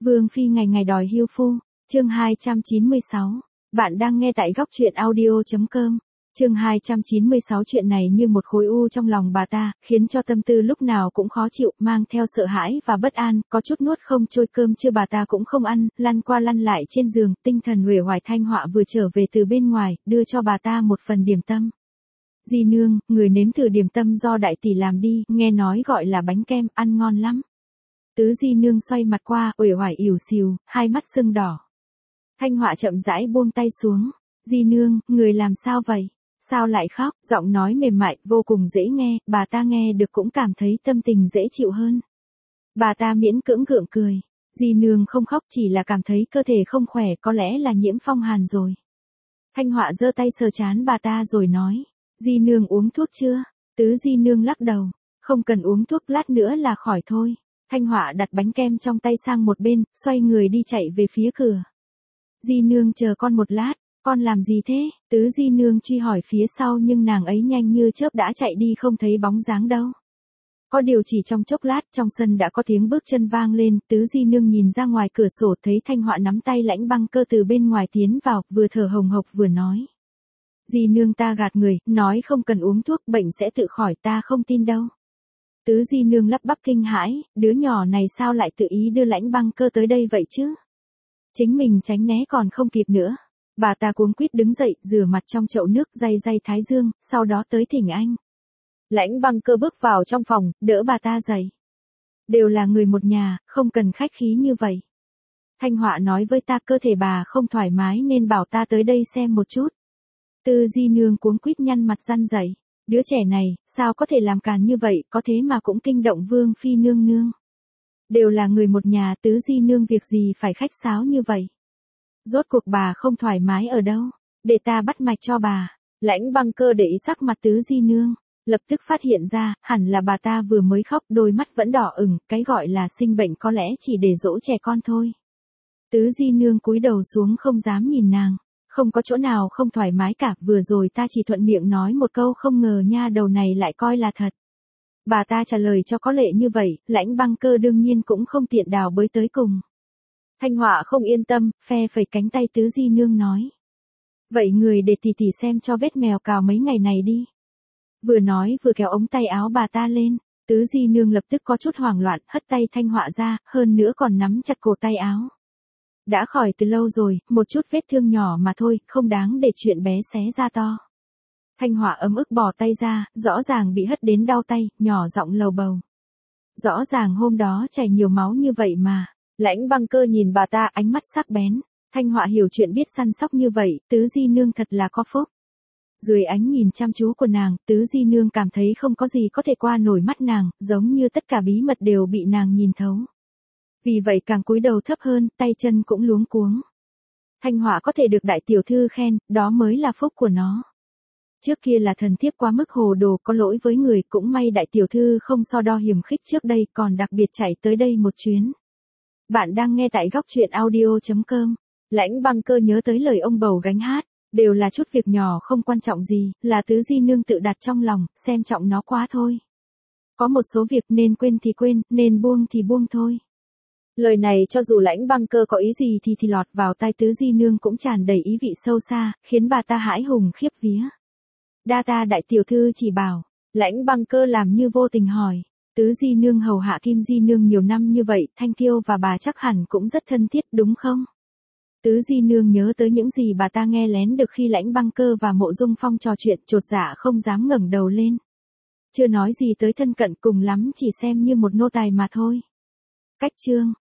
Vương phi ngày ngày đòi hưu phu, chương 296. Bạn đang nghe tại góc truyện audio.com. Chương 296 chuyện này như một khối u trong lòng bà ta, khiến cho tâm tư lúc nào cũng khó chịu, mang theo sợ hãi và bất an, có chút nuốt không trôi, cơm trưa bà ta cũng không ăn, lăn qua lăn lại trên giường, tinh thần uể oải. Thanh Họa vừa trở về từ bên ngoài, đưa cho bà ta một phần điểm tâm. Di nương, người nếm thử điểm tâm do đại tỷ làm đi, nghe nói gọi là bánh kem, ăn ngon lắm. Tứ Di nương xoay mặt qua, uể oải ỉu xìu, hai mắt sưng đỏ. Thanh Họa chậm rãi buông tay xuống. Di nương, người làm sao vậy? Sao lại khóc? Giọng nói mềm mại, vô cùng dễ nghe, bà ta nghe được cũng cảm thấy tâm tình dễ chịu hơn. Bà ta miễn cưỡng gượng cười. Di nương không khóc, chỉ là cảm thấy cơ thể không khỏe, có lẽ là nhiễm phong hàn rồi. Thanh Họa giơ tay sờ trán bà ta rồi nói. Di nương uống thuốc chưa? Tứ Di nương lắc đầu. Không cần uống thuốc, lát nữa là khỏi thôi. Thanh Họa đặt bánh kem trong tay sang một bên, xoay người đi chạy về phía cửa. Di nương chờ con một lát, con làm gì thế? Tứ Di nương truy hỏi phía sau nhưng nàng ấy nhanh như chớp đã chạy đi không thấy bóng dáng đâu. Có điều chỉ trong chốc lát trong sân đã có tiếng bước chân vang lên, Tứ Di nương nhìn ra ngoài cửa sổ thấy Thanh Họa nắm tay Lãnh Băng Cơ từ bên ngoài tiến vào, vừa thở hồng hộc vừa nói. Di nương ta gạt người, nói không cần uống thuốc, bệnh sẽ tự khỏi, ta không tin đâu. Tứ Di nương lắp bắp kinh hãi, đứa nhỏ này sao lại tự ý đưa Lãnh Băng Cơ tới đây vậy chứ? Chính mình tránh né còn không kịp nữa. Bà ta cuống quýt đứng dậy, rửa mặt trong chậu nước, day thái dương, sau đó tới thỉnh anh. Lãnh Băng Cơ bước vào trong phòng, đỡ bà ta dậy. Đều là người một nhà, không cần khách khí như vậy. Thanh Họa nói với ta cơ thể bà không thoải mái nên bảo ta tới đây xem một chút. Tứ Di nương cuống quýt nhăn mặt răn dậy. Đứa trẻ này, sao có thể làm càn như vậy, có thế mà cũng kinh động Vương phi nương nương. Đều là người một nhà, Tứ Di nương việc gì phải khách sáo như vậy. Rốt cuộc bà không thoải mái ở đâu, để ta bắt mạch cho bà. Lãnh Băng Cơ để ý sắc mặt Tứ Di nương, lập tức phát hiện ra, hẳn là bà ta vừa mới khóc, đôi mắt vẫn đỏ ửng, cái gọi là sinh bệnh có lẽ chỉ để dỗ trẻ con thôi. Tứ Di nương cúi đầu xuống không dám nhìn nàng. Không có chỗ nào không thoải mái cả, vừa rồi ta chỉ thuận miệng nói một câu, không ngờ nha đầu này lại coi là thật. Bà ta trả lời cho có lệ như vậy, Lãnh Băng Cơ đương nhiên cũng không tiện đào bới tới cùng. Thanh Họa không yên tâm, phe phẩy cánh tay Tứ Di nương nói. Vậy người để tỷ tỷ xem cho vết mèo cào mấy ngày này đi. Vừa nói vừa kéo ống tay áo bà ta lên, Tứ Di nương lập tức có chút hoảng loạn, hất tay Thanh Họa ra, hơn nữa còn nắm chặt cổ tay áo. Đã khỏi từ lâu rồi, một chút vết thương nhỏ mà thôi, không đáng để chuyện bé xé ra to. Thanh Họa ấm ức bỏ tay ra, rõ ràng bị hất đến đau tay, nhỏ giọng lầu bầu. Rõ ràng hôm đó chảy nhiều máu như vậy mà. Lãnh Băng Cơ nhìn bà ta ánh mắt sắc bén. Thanh Họa hiểu chuyện biết săn sóc như vậy, Tứ Di nương thật là có phúc. Dưới ánh nhìn chăm chú của nàng, Tứ Di nương cảm thấy không có gì có thể qua nổi mắt nàng, giống như tất cả bí mật đều bị nàng nhìn thấu. Vì vậy càng cúi đầu thấp hơn, tay chân cũng luống cuống. Thanh Họa có thể được đại tiểu thư khen, đó mới là phúc của nó. Trước kia là thần thiếp quá mức hồ đồ, có lỗi với người, cũng may đại tiểu thư không so đo hiềm khích trước đây, còn đặc biệt chạy tới đây một chuyến. Bạn đang nghe tại góc truyện audio.com. Lãnh Băng Cơ nhớ tới lời ông bầu gánh hát, đều là chút việc nhỏ không quan trọng gì, là Tứ Di nương tự đặt trong lòng, xem trọng nó quá thôi. Có một số việc nên quên thì quên, nên buông thì buông thôi. Lời này cho dù Lãnh Băng Cơ có ý gì thì lọt vào tai Tứ Di nương cũng tràn đầy ý vị sâu xa, khiến bà ta hãi hùng khiếp vía. Đa ta đại tiểu thư chỉ bảo. Lãnh Băng Cơ làm như vô tình hỏi. Tứ Di nương hầu hạ Kim Di nương nhiều năm như vậy, Thanh Kiêu và bà chắc hẳn cũng rất thân thiết đúng không? Tứ Di nương nhớ tới những gì bà ta nghe lén được khi Lãnh Băng Cơ và Mộ Dung Phong trò chuyện, chột dạ không dám ngẩng đầu lên. Chưa nói gì tới thân cận, cùng lắm chỉ xem như một nô tài mà thôi. Cách chương